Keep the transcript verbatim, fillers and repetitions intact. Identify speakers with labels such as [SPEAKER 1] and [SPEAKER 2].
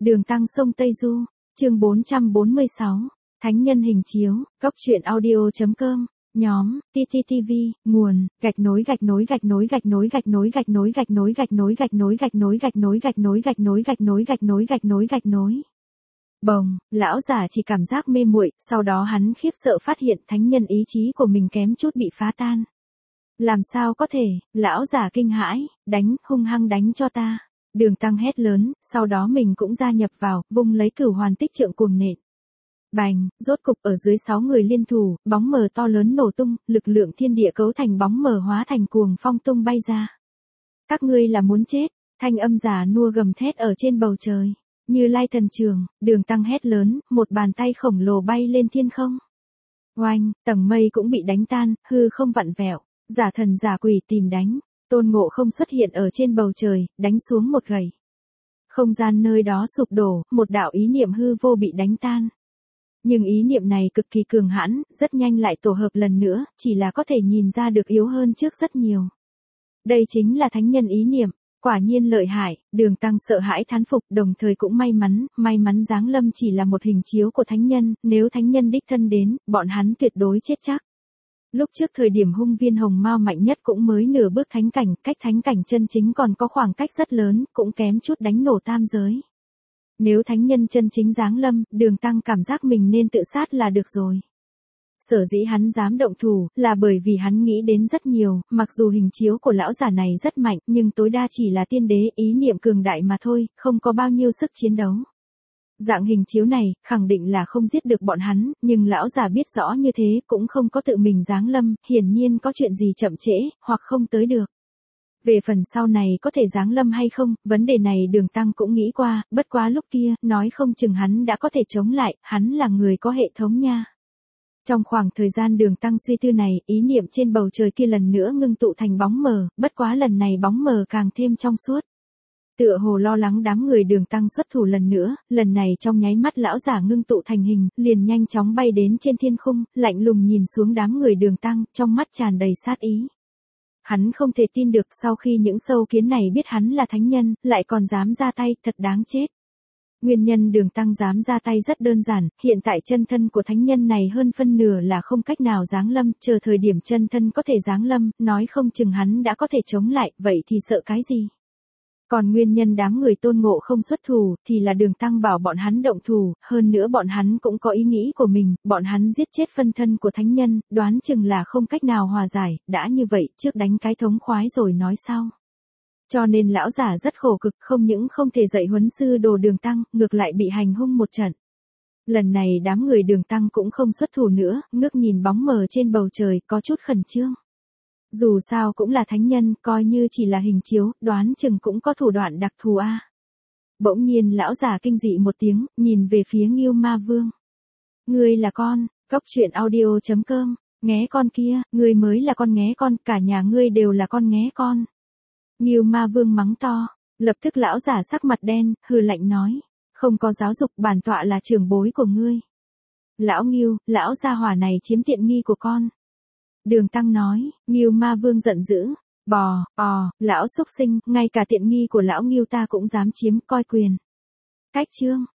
[SPEAKER 1] Đường Tăng sông Tây Du, chương bốn trăm bốn mươi sáu, Thánh nhân hình chiếu, góc truyện audio.com, nhóm, tê tê tê vê, nguồn, gạch nối gạch nối gạch nối gạch nối gạch nối gạch nối gạch nối gạch nối gạch nối gạch nối gạch nối gạch nối gạch nối gạch nối gạch nối gạch nối gạch nối. Bồng, lão giả chỉ cảm giác mê muội, sau đó hắn khiếp sợ phát hiện thánh nhân ý chí của mình kém chút bị phá tan. Làm sao có thể, lão giả kinh hãi, đánh, hung hăng đánh cho ta. Đường Tăng hét lớn, sau đó mình cũng gia nhập vào, vung lấy cửu hoàn tích trượng cuồng nện. Bành, rốt cục ở dưới sáu người liên thủ, bóng mờ to lớn nổ tung, lực lượng thiên địa cấu thành bóng mờ hóa thành cuồng phong tung bay ra. Các ngươi là muốn chết, thanh âm giả nua gầm thét ở trên bầu trời. Như Lai thần trường, Đường Tăng hét lớn, một bàn tay khổng lồ bay lên thiên không. Oanh, tầng mây cũng bị đánh tan, hư không vặn vẹo, giả thần giả quỷ tìm đánh. Tôn Ngộ Không xuất hiện ở trên bầu trời, đánh xuống một gậy. Không gian nơi đó sụp đổ, một đạo ý niệm hư vô bị đánh tan. Nhưng ý niệm này cực kỳ cường hãn, rất nhanh lại tổ hợp lần nữa, chỉ là có thể nhìn ra được yếu hơn trước rất nhiều. Đây chính là thánh nhân ý niệm, quả nhiên lợi hại. Đường Tăng sợ hãi thán phục, đồng thời cũng may mắn, may mắn giáng lâm chỉ là một hình chiếu của thánh nhân, nếu thánh nhân đích thân đến, bọn hắn tuyệt đối chết chắc. Lúc trước thời điểm hung viên hồng mao mạnh nhất cũng mới nửa bước thánh cảnh, cách thánh cảnh chân chính còn có khoảng cách rất lớn, cũng kém chút đánh nổ tam giới. Nếu thánh nhân chân chính giáng lâm, Đường Tăng cảm giác mình nên tự sát là được rồi. Sở dĩ hắn dám động thủ, là bởi vì hắn nghĩ đến rất nhiều, mặc dù hình chiếu của lão giả này rất mạnh, nhưng tối đa chỉ là tiên đế, ý niệm cường đại mà thôi, không có bao nhiêu sức chiến đấu. Dạng hình chiếu này, khẳng định là không giết được bọn hắn, nhưng lão già biết rõ như thế cũng không có tự mình giáng lâm, hiển nhiên có chuyện gì chậm trễ, hoặc không tới được. Về phần sau này có thể giáng lâm hay không, vấn đề này Đường Tăng cũng nghĩ qua, bất quá lúc kia, nói không chừng hắn đã có thể chống lại, hắn là người có hệ thống nha. Trong khoảng thời gian Đường Tăng suy tư này, ý niệm trên bầu trời kia lần nữa ngưng tụ thành bóng mờ, bất quá lần này bóng mờ càng thêm trong suốt. Tựa hồ lo lắng đám người Đường Tăng xuất thủ lần nữa, lần này trong nháy mắt lão giả ngưng tụ thành hình, liền nhanh chóng bay đến trên thiên khung, lạnh lùng nhìn xuống đám người Đường Tăng, trong mắt tràn đầy sát ý. Hắn không thể tin được sau khi những sâu kiến này biết hắn là thánh nhân, lại còn dám ra tay, thật đáng chết. Nguyên nhân Đường Tăng dám ra tay rất đơn giản, hiện tại chân thân của thánh nhân này hơn phân nửa là không cách nào giáng lâm, chờ thời điểm chân thân có thể giáng lâm, nói không chừng hắn đã có thể chống lại, vậy thì sợ cái gì? Còn nguyên nhân đám người Tôn Ngộ Không xuất thủ, thì là Đường Tăng bảo bọn hắn động thủ, hơn nữa bọn hắn cũng có ý nghĩ của mình, bọn hắn giết chết phân thân của thánh nhân, đoán chừng là không cách nào hòa giải, đã như vậy, trước đánh cái thống khoái rồi nói sau. Cho nên lão giả rất khổ cực, không những không thể dạy huấn sư đồ Đường Tăng, ngược lại bị hành hung một trận. Lần này đám người Đường Tăng cũng không xuất thủ nữa, ngước nhìn bóng mờ trên bầu trời, có chút khẩn trương. Dù sao cũng là thánh nhân, coi như chỉ là hình chiếu, đoán chừng cũng có thủ đoạn đặc thù a. Bỗng nhiên lão giả kinh dị một tiếng, nhìn về phía Ngưu Ma Vương. Ngươi là con, góc truyện audio.com, nghé con kia, ngươi mới là con nghé con, cả nhà ngươi đều là con nghé con. Ngưu Ma Vương mắng to, lập tức lão giả sắc mặt đen, hừ lạnh nói, không có giáo dục, bản tọa là trưởng bối của ngươi. Lão Ngưu, lão gia hỏa này chiếm tiện nghi của con. Đường Tăng nói, Ngưu Ma Vương giận dữ, bò, bò, lão xúc sinh, ngay cả tiện nghi của lão Ngưu ta cũng dám chiếm, coi quyền. Cách chương,